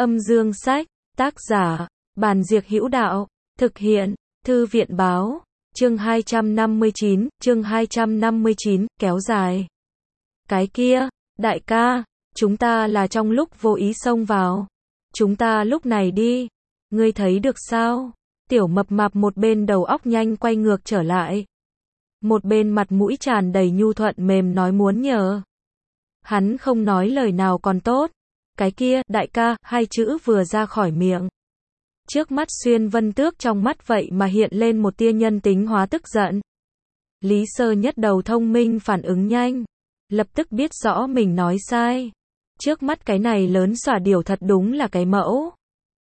Âm dương sách, tác giả, Bàn Diệc Hữu Đạo, thực hiện, Thư viện báo, chương 259, kéo dài. Cái kia, đại ca, chúng ta là trong lúc vô ý xông vào. Chúng ta lúc này đi. Ngươi thấy được sao? Tiểu mập mạp một bên đầu óc nhanh quay ngược trở lại. Một bên mặt mũi tràn đầy nhu thuận mềm nói muốn nhờ. Hắn không nói lời nào còn tốt. Cái kia, đại ca, hai chữ vừa ra khỏi miệng. Trước mắt Xuyên Vân Tước trong mắt vậy mà hiện lên một tia nhân tính hóa tức giận. Lý Sơ Nhất đầu thông minh phản ứng nhanh. Lập tức biết rõ mình nói sai. Trước mắt cái này lớn xỏa điểu thật đúng là cái mẫu.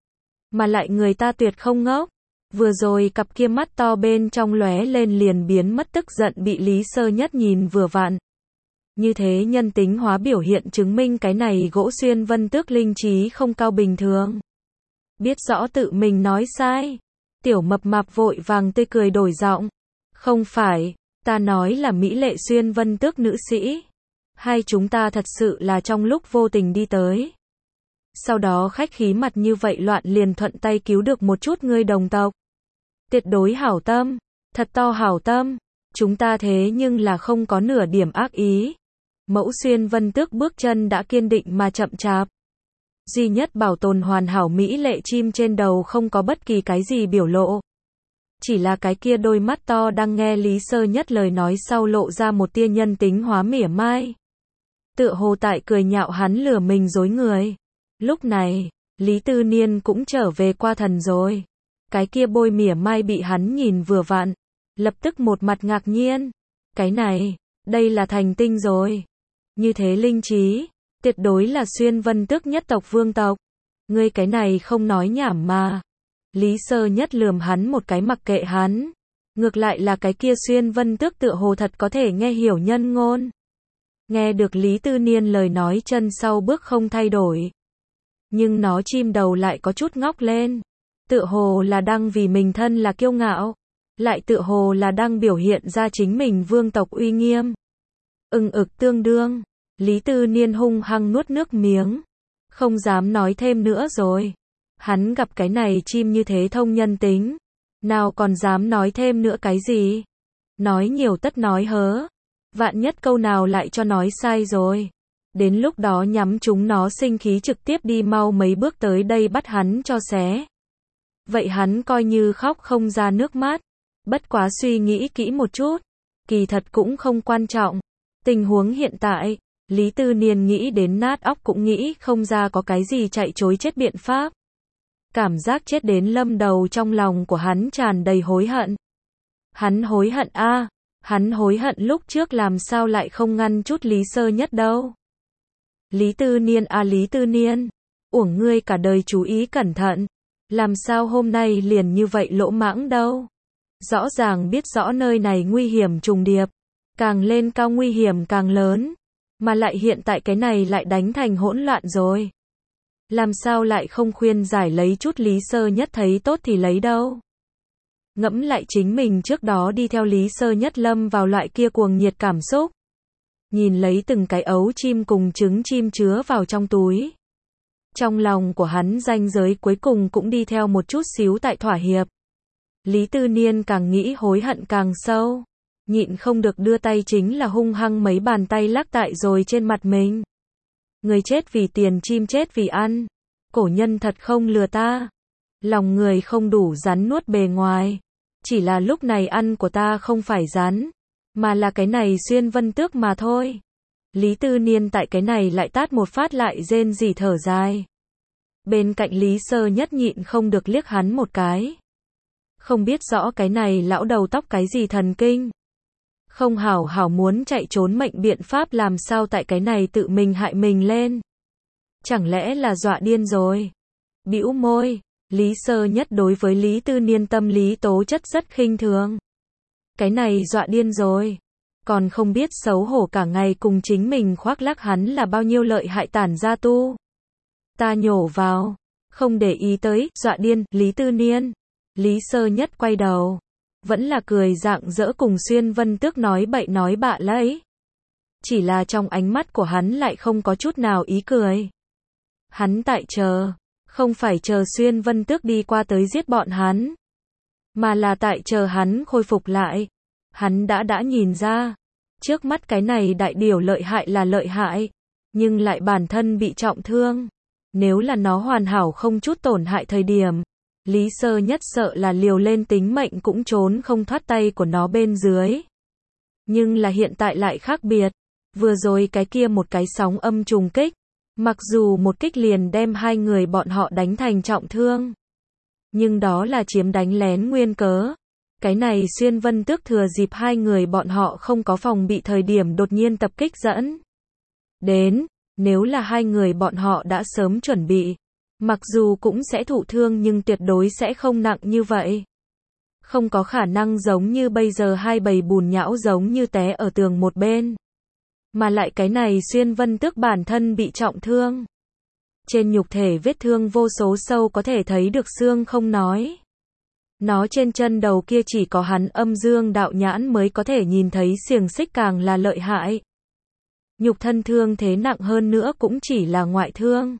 Mà lại người ta tuyệt không ngốc. Vừa rồi cặp kia mắt to bên trong lóe lên liền biến mất tức giận bị Lý Sơ Nhất nhìn vừa vặn. Như thế nhân tính hóa biểu hiện chứng minh cái này gỗ Xuyên Vân Tước linh trí không cao bình thường. Biết rõ tự mình nói sai. Tiểu mập mạp vội vàng tươi cười đổi giọng. Không phải, ta nói là mỹ lệ Xuyên Vân Tước nữ sĩ. Hai chúng ta thật sự là trong lúc vô tình đi tới. Sau đó khách khí mặt như vậy loạn liền thuận tay cứu được một chút ngươi đồng tộc. Tuyệt đối hảo tâm, thật to hảo tâm. Chúng ta thế nhưng là không có nửa điểm ác ý. Mẫu Xuyên Vân Tước bước chân đã kiên định mà chậm chạp. Duy nhất bảo tồn hoàn hảo mỹ lệ chim trên đầu không có bất kỳ cái gì biểu lộ. Chỉ là cái kia đôi mắt to đang nghe Lý Sơ Nhất lời nói sau lộ ra một tia nhân tính hóa mỉa mai. Tựa hồ tại cười nhạo hắn lừa mình dối người. Lúc này, Lý Tư Niên cũng trở về qua thần rồi. Cái kia bôi mỉa mai bị hắn nhìn vừa vặn. Lập tức một mặt ngạc nhiên. Cái này, đây là thành tinh rồi. Như thế linh trí, tuyệt đối là Xuyên Vân Tước nhất tộc vương tộc. Ngươi cái này không nói nhảm mà. Lý Sơ Nhất lườm hắn một cái mặc kệ hắn. Ngược lại là cái kia Xuyên Vân Tước tựa hồ thật có thể nghe hiểu nhân ngôn. Nghe được Lý Tư Niên lời nói chân sau bước không thay đổi. Nhưng nó chim đầu lại có chút ngóc lên. Tựa hồ là đang vì mình thân là kiêu ngạo. Lại tựa hồ là đang biểu hiện ra chính mình vương tộc uy nghiêm. Ực tương đương. Lý Tư Niên hung hăng nuốt nước miếng. Không dám nói thêm nữa rồi. Hắn gặp cái này chim như thế thông nhân tính. Nào còn dám nói thêm nữa cái gì. Nói nhiều tất nói hớ. Vạn nhất câu nào lại cho nói sai rồi. Đến lúc đó nhắm chúng nó sinh khí trực tiếp đi mau mấy bước tới đây bắt hắn cho xé. Vậy hắn coi như khóc không ra nước mắt. Bất quá suy nghĩ kỹ một chút. Kỳ thật cũng không quan trọng. Tình huống hiện tại, Lý Tư Niên nghĩ đến nát óc cũng nghĩ không ra có cái gì chạy chối chết biện pháp. Cảm giác chết đến lâm đầu trong lòng của hắn tràn đầy hối hận. Hắn hối hận a, hắn hối hận lúc trước làm sao lại không ngăn chút Lý Sơ Nhất đâu. Lý Tư Niên a Lý Tư Niên, uổng ngươi cả đời chú ý cẩn thận. Làm sao hôm nay liền như vậy lỗ mãng đâu. Rõ ràng biết rõ nơi này nguy hiểm trùng điệp. Càng lên cao nguy hiểm càng lớn. Mà lại hiện tại cái này lại đánh thành hỗn loạn rồi. Làm sao lại không khuyên giải lấy chút Lý Sơ Nhất thấy tốt thì lấy đâu. Ngẫm lại chính mình trước đó đi theo Lý Sơ Nhất lâm vào loại kia cuồng nhiệt cảm xúc. Nhìn lấy từng cái ấu chim cùng trứng chim chứa vào trong túi. Trong lòng của hắn ranh giới cuối cùng cũng đi theo một chút xíu tại thỏa hiệp. Lý Tư Niên càng nghĩ hối hận càng sâu. Nhịn không được đưa tay chính là hung hăng mấy bàn tay lắc tại rồi trên mặt mình. Người chết vì tiền chim chết vì ăn. Cổ nhân thật không lừa ta. Lòng người không đủ rắn nuốt bề ngoài. Chỉ là lúc này ăn của ta không phải rắn. Mà là cái này Xuyên Vân Tước mà thôi. Lý Tư Niên tại cái này lại tát một phát lại rên rỉ thở dài. Bên cạnh Lý Sơ Nhất nhịn không được liếc hắn một cái. Không biết rõ cái này lão đầu tóc cái gì thần kinh. Không hảo hảo muốn chạy trốn mệnh biện pháp làm sao tại cái này tự mình hại mình lên. Chẳng lẽ là dọa điên rồi. Bĩu môi, Lý Sơ Nhất đối với Lý Tư Niên tâm lý tố chất rất khinh thường. Cái này dọa điên rồi. Còn không biết xấu hổ cả ngày cùng chính mình khoác lác hắn là bao nhiêu lợi hại tản gia tu. Ta nhổ vào. Không để ý tới, dọa điên, Lý Tư Niên. Lý Sơ Nhất quay đầu. Vẫn là cười rạng rỡ cùng Xuyên Vân Tước nói bậy nói bạ lấy. Chỉ là trong ánh mắt của hắn lại không có chút nào ý cười. Hắn tại chờ. Không phải chờ Xuyên Vân Tước đi qua tới giết bọn hắn, mà là tại chờ hắn khôi phục lại. Hắn đã nhìn ra, trước mắt cái này đại điểu lợi hại là lợi hại, nhưng lại bản thân bị trọng thương. Nếu là nó hoàn hảo không chút tổn hại thời điểm, Lý Sơ Nhất sợ là liều lên tính mệnh cũng trốn không thoát tay của nó bên dưới. Nhưng là hiện tại lại khác biệt. Vừa rồi cái kia một cái sóng âm trùng kích, mặc dù một kích liền đem hai người bọn họ đánh thành trọng thương, nhưng đó là chiếm đánh lén nguyên cớ. Cái này Xuyên Vân Tước thừa dịp hai người bọn họ không có phòng bị thời điểm đột nhiên tập kích dẫn đến. Nếu là hai người bọn họ đã sớm chuẩn bị, mặc dù cũng sẽ thụ thương nhưng tuyệt đối sẽ không nặng như vậy. Không có khả năng giống như bây giờ hai bầy bùn nhão giống như té ở tường một bên. Mà lại cái này Xuyên Vân Tước bản thân bị trọng thương. Trên nhục thể vết thương vô số sâu có thể thấy được xương không nói. Nó trên chân đầu kia chỉ có hắn âm dương đạo nhãn mới có thể nhìn thấy xiềng xích càng là lợi hại. Nhục thân thương thế nặng hơn nữa cũng chỉ là ngoại thương.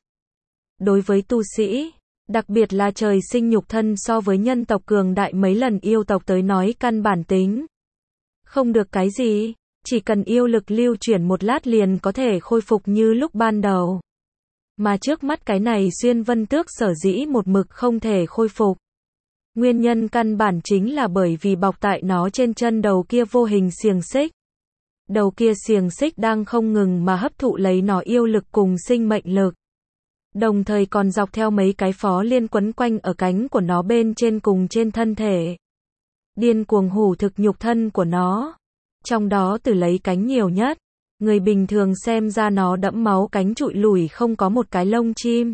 Đối với tu sĩ, đặc biệt là trời sinh nhục thân so với nhân tộc cường đại mấy lần yêu tộc tới nói căn bản tính không được cái gì, chỉ cần yêu lực lưu chuyển một lát liền có thể khôi phục như lúc ban đầu. Mà trước mắt cái này Xuyên Vân Tước sở dĩ một mực không thể khôi phục. Nguyên nhân căn bản chính là bởi vì bọc tại nó trên chân đầu kia vô hình xiềng xích. Đầu kia xiềng xích đang không ngừng mà hấp thụ lấy nó yêu lực cùng sinh mệnh lực. Đồng thời còn dọc theo mấy cái phó liên quấn quanh ở cánh của nó bên trên cùng trên thân thể. Điên cuồng hủ thực nhục thân của nó. Trong đó từ lấy cánh nhiều nhất. Người bình thường xem ra nó đẫm máu cánh trụi lủi không có một cái lông chim.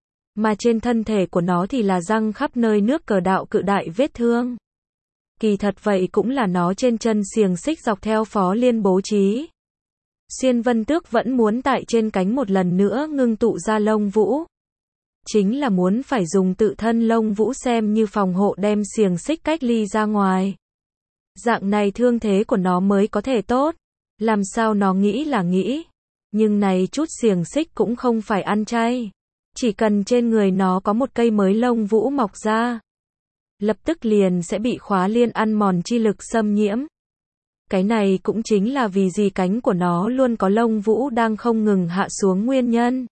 Mà trên thân thể của nó thì là răng khắp nơi nước cờ đạo cự đại vết thương. Kỳ thật vậy cũng là nó trên chân xiềng xích dọc theo phó liên bố trí. Xuyên Vân Tước vẫn muốn tại trên cánh một lần nữa ngưng tụ ra lông vũ. Chính là muốn phải dùng tự thân lông vũ xem như phòng hộ đem xiềng xích cách ly ra ngoài. Dạng này thương thế của nó mới có thể tốt. Làm sao nó nghĩ là nghĩ. Nhưng này chút xiềng xích cũng không phải ăn chay. Chỉ cần trên người nó có một cây mới lông vũ mọc ra, lập tức liền sẽ bị khóa liên ăn mòn chi lực xâm nhiễm. Cái này cũng chính là vì gì cánh của nó luôn có lông vũ đang không ngừng hạ xuống nguyên nhân.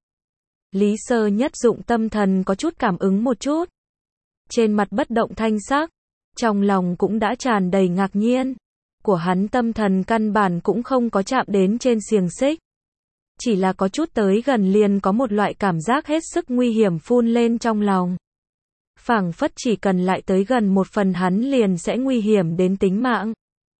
Lý Sơ Nhất dụng tâm thần có chút cảm ứng một chút. Trên mặt bất động thanh sắc, trong lòng cũng đã tràn đầy ngạc nhiên. Của hắn tâm thần căn bản cũng không có chạm đến trên xiềng xích. Chỉ là có chút tới gần liền có một loại cảm giác hết sức nguy hiểm phun lên trong lòng. Phảng phất chỉ cần lại tới gần một phần hắn liền sẽ nguy hiểm đến tính mạng.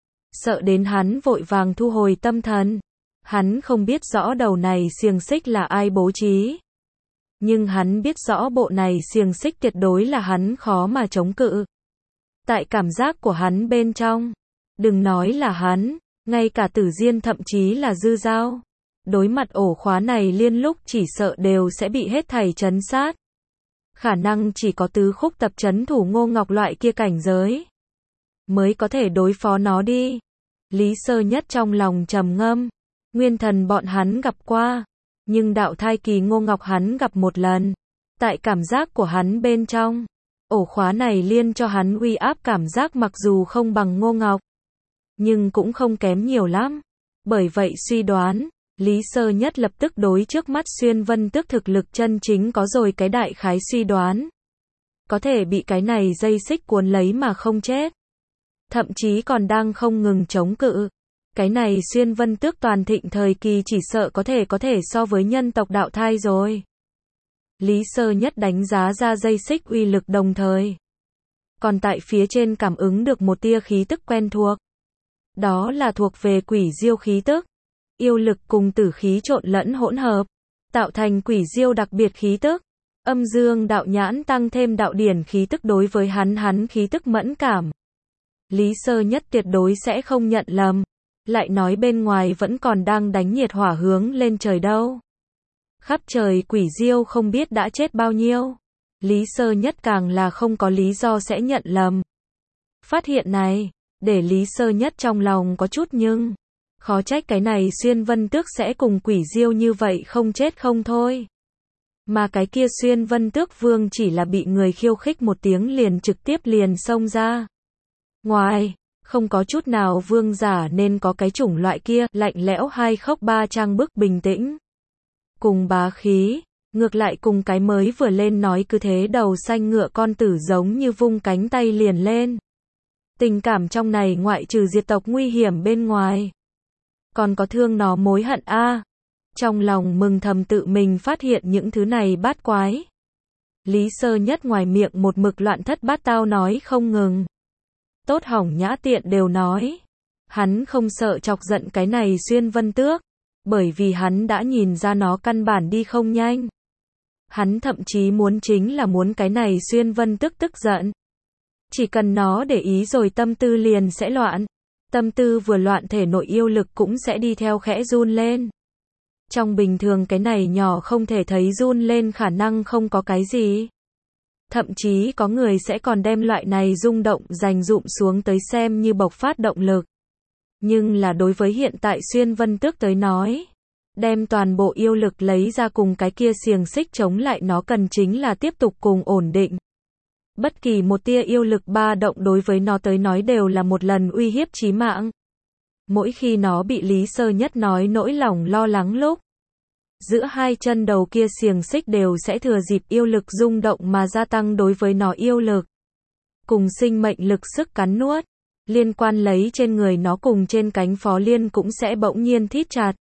Sợ đến hắn vội vàng thu hồi tâm thần. Hắn không biết rõ đầu này xiềng xích là ai bố trí. Nhưng hắn biết rõ bộ này xiềng xích tuyệt đối là hắn khó mà chống cự. Tại cảm giác của hắn bên trong, đừng nói là hắn, ngay cả Tử Diên thậm chí là Dư Dao. Đối mặt ổ khóa này liên lúc chỉ sợ đều sẽ bị hết thảy trấn sát. Khả năng chỉ có tứ khúc tập trấn thủ Ngô Ngọc loại kia cảnh giới mới có thể đối phó nó đi. Lý Sơ Nhất trong lòng trầm ngâm. Nguyên thần bọn hắn gặp qua, nhưng đạo thai kỳ Ngô Ngọc hắn gặp một lần. Tại cảm giác của hắn bên trong, ổ khóa này liên cho hắn uy áp cảm giác mặc dù không bằng Ngô Ngọc, nhưng cũng không kém nhiều lắm. Bởi vậy suy đoán, Lý Sơ Nhất lập tức đối trước mắt Xuyên Vân Tước thực lực chân chính có rồi cái đại khái suy đoán. Có thể bị cái này dây xích cuốn lấy mà không chết. Thậm chí còn đang không ngừng chống cự. Cái này Xuyên Vân Tước toàn thịnh thời kỳ chỉ sợ có thể so với nhân tộc đạo thai rồi. Lý Sơ Nhất đánh giá ra dây xích uy lực đồng thời. Còn tại phía trên cảm ứng được một tia khí tức quen thuộc. Đó là thuộc về quỷ diêu khí tức. Yêu lực cùng tử khí trộn lẫn hỗn hợp, tạo thành quỷ diêu đặc biệt khí tức. Âm dương đạo nhãn tăng thêm đạo điển khí tức đối với hắn khí tức mẫn cảm. Lý Sơ Nhất tuyệt đối sẽ không nhận lầm. Lại nói bên ngoài vẫn còn đang đánh nhiệt hỏa hướng lên trời đâu. Khắp trời quỷ diêu không biết đã chết bao nhiêu. Lý Sơ Nhất càng là không có lý do sẽ nhận lầm. Phát hiện này, để Lý Sơ Nhất trong lòng có chút nhưng khó trách cái này Xuyên Vân Tước sẽ cùng quỷ diêu như vậy không chết không thôi. Mà cái kia Xuyên Vân Tước Vương chỉ là bị người khiêu khích một tiếng liền trực tiếp liền xông ra. Ngoài, không có chút nào vương giả nên có cái chủng loại kia, lạnh lẽo hai khốc ba trang bức bình tĩnh. Cùng bá khí, ngược lại cùng cái mới vừa lên nói cứ thế đầu xanh ngựa con tử giống như vung cánh tay liền lên. Tình cảm trong này ngoại trừ diệt tộc nguy hiểm bên ngoài. Còn có thương nó mối hận a. Trong lòng mừng thầm tự mình phát hiện những thứ này bát quái. Lý Sơ Nhất ngoài miệng một mực loạn thất bát tao nói không ngừng. Tốt hỏng nhã tiện đều nói. Hắn không sợ chọc giận cái này Xuyên Vân Tước. Bởi vì hắn đã nhìn ra nó căn bản đi không nhanh. Hắn thậm chí muốn chính là muốn cái này Xuyên Vân Tước tức giận. Chỉ cần nó để ý rồi tâm tư liền sẽ loạn. Tâm tư vừa loạn thể nội yêu lực cũng sẽ đi theo khẽ run lên. Trong bình thường cái này nhỏ không thể thấy run lên khả năng không có cái gì. Thậm chí có người sẽ còn đem loại này rung động dành dụm xuống tới xem như bộc phát động lực. Nhưng là đối với hiện tại Xuyên Vân Tước tới nói, đem toàn bộ yêu lực lấy ra cùng cái kia xiềng xích chống lại nó cần chính là tiếp tục cùng ổn định. Bất kỳ một tia yêu lực ba động đối với nó tới nói đều là một lần uy hiếp chí mạng. Mỗi khi nó bị Lý Sơ Nhất nói nỗi lòng lo lắng lúc, giữa hai chân đầu kia xiềng xích đều sẽ thừa dịp yêu lực rung động mà gia tăng đối với nó yêu lực. Cùng sinh mệnh lực sức cắn nuốt, liên quan lấy trên người nó cùng trên cánh Phó Liên cũng sẽ bỗng nhiên thít chặt.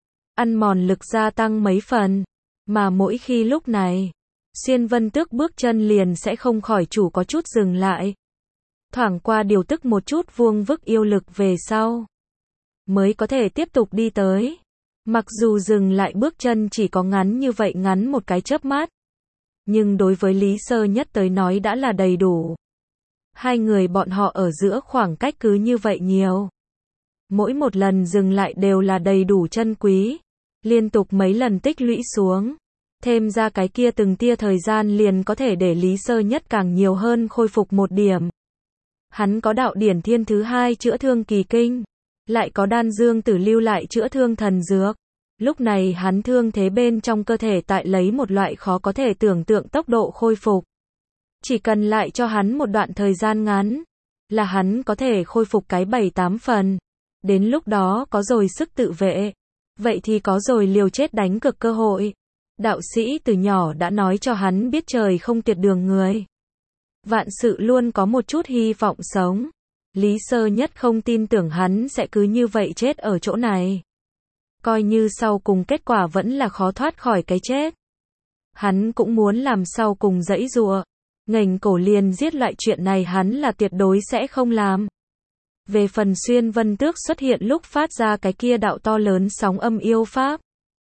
Ăn mòn lực gia tăng mấy phần, mà mỗi khi lúc này, Xuyên Vân Tước bước chân liền sẽ không khỏi chủ có chút dừng lại. Thoảng qua điều tức một chút vuông vức yêu lực về sau, mới có thể tiếp tục đi tới. Mặc dù dừng lại bước chân chỉ có ngắn như vậy ngắn một cái chớp mắt, nhưng đối với Lý Sơ Nhất tới nói đã là đầy đủ. Hai người bọn họ ở giữa khoảng cách cứ như vậy nhiều. Mỗi một lần dừng lại đều là đầy đủ chân quý. Liên tục mấy lần tích lũy xuống. Thêm ra cái kia từng tia thời gian liền có thể để Lý Sơ Nhất càng nhiều hơn khôi phục một điểm. Hắn có đạo điển thiên thứ hai chữa thương kỳ kinh. Lại có đan dương tử lưu lại chữa thương thần dược. Lúc này hắn thương thế bên trong cơ thể tại lấy một loại khó có thể tưởng tượng tốc độ khôi phục. Chỉ cần lại cho hắn một đoạn thời gian ngắn, là hắn có thể khôi phục cái 7-8 phần. Đến lúc đó có rồi sức tự vệ. Vậy thì có rồi liều chết đánh cược cơ hội. Đạo sĩ từ nhỏ đã nói cho hắn biết trời không tuyệt đường người. Vạn sự luôn có một chút hy vọng sống. Lý Sơ Nhất không tin tưởng hắn sẽ cứ như vậy chết ở chỗ này. Coi như sau cùng kết quả vẫn là khó thoát khỏi cái chết. Hắn cũng muốn làm sau cùng giãy giụa. Nghềnh cổ liền giết loại chuyện này hắn là tuyệt đối sẽ không làm. Về phần Xuyên Vân Tước xuất hiện lúc phát ra cái kia đạo to lớn sóng âm yêu pháp.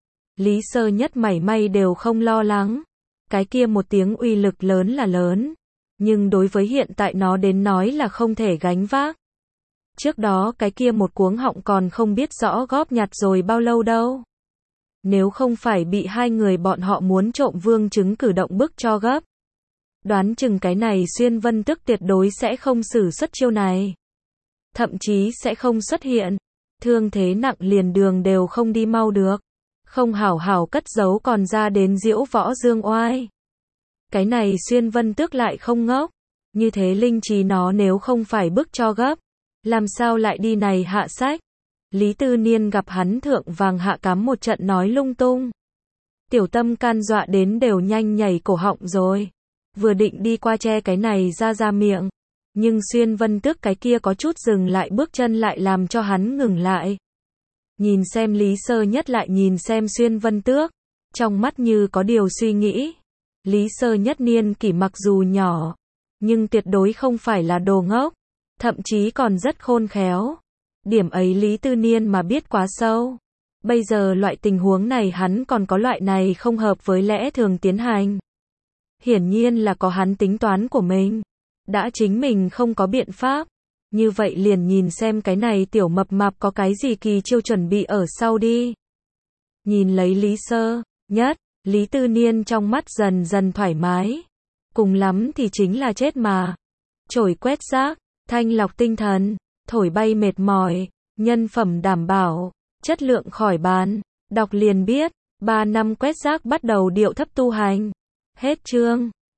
Lý Sơ Nhất mảy may đều không lo lắng. Cái kia một tiếng uy lực lớn là lớn. Nhưng đối với hiện tại nó đến nói là không thể gánh vác. Trước đó cái kia một cuống họng còn không biết rõ góp nhặt rồi bao lâu đâu. Nếu không phải bị hai người bọn họ muốn trộm vương chứng cử động bức cho gấp. Đoán chừng cái này Xuyên Vân Tước tuyệt đối sẽ không sử xuất chiêu này. Thậm chí sẽ không xuất hiện. Thương thế nặng liền đường đều không đi mau được. Không hảo hảo cất giấu còn ra đến diễu võ dương oai. Cái này Xuyên Vân Tước lại không ngốc. Như thế linh trí nó nếu không phải bức cho gấp. Làm sao lại đi này hạ sách. Lý Tư Niên gặp hắn thượng vàng hạ cắm một trận nói lung tung. Tiểu Tâm can dọa đến đều nhanh nhảy cổ họng rồi. Vừa định đi qua che cái này ra miệng. Nhưng Xuyên Vân Tước cái kia có chút dừng lại bước chân lại làm cho hắn ngừng lại. Nhìn xem Lý Sơ Nhất lại nhìn xem Xuyên Vân Tước. Trong mắt như có điều suy nghĩ. Lý Sơ Nhất niên kỷ mặc dù nhỏ. Nhưng tuyệt đối không phải là đồ ngốc. Thậm chí còn rất khôn khéo. Điểm ấy Lý Tư Niên mà biết quá sâu. Bây giờ loại tình huống này hắn còn có loại này không hợp với lẽ thường tiến hành. Hiển nhiên là có hắn tính toán của mình. Đã chính mình không có biện pháp. Như vậy liền nhìn xem cái này tiểu mập mạp có cái gì kỳ chiêu chuẩn bị ở sau đi. Nhìn lấy Lý Sơ Nhất, Lý Tư Niên trong mắt dần dần thoải mái. Cùng lắm thì chính là chết mà. Chổi quét rác, thanh lọc tinh thần, thổi bay mệt mỏi, nhân phẩm đảm bảo, chất lượng khỏi bàn. Đọc liền biết, 3 năm quét rác bắt đầu điệu thấp tu hành. Hết chương.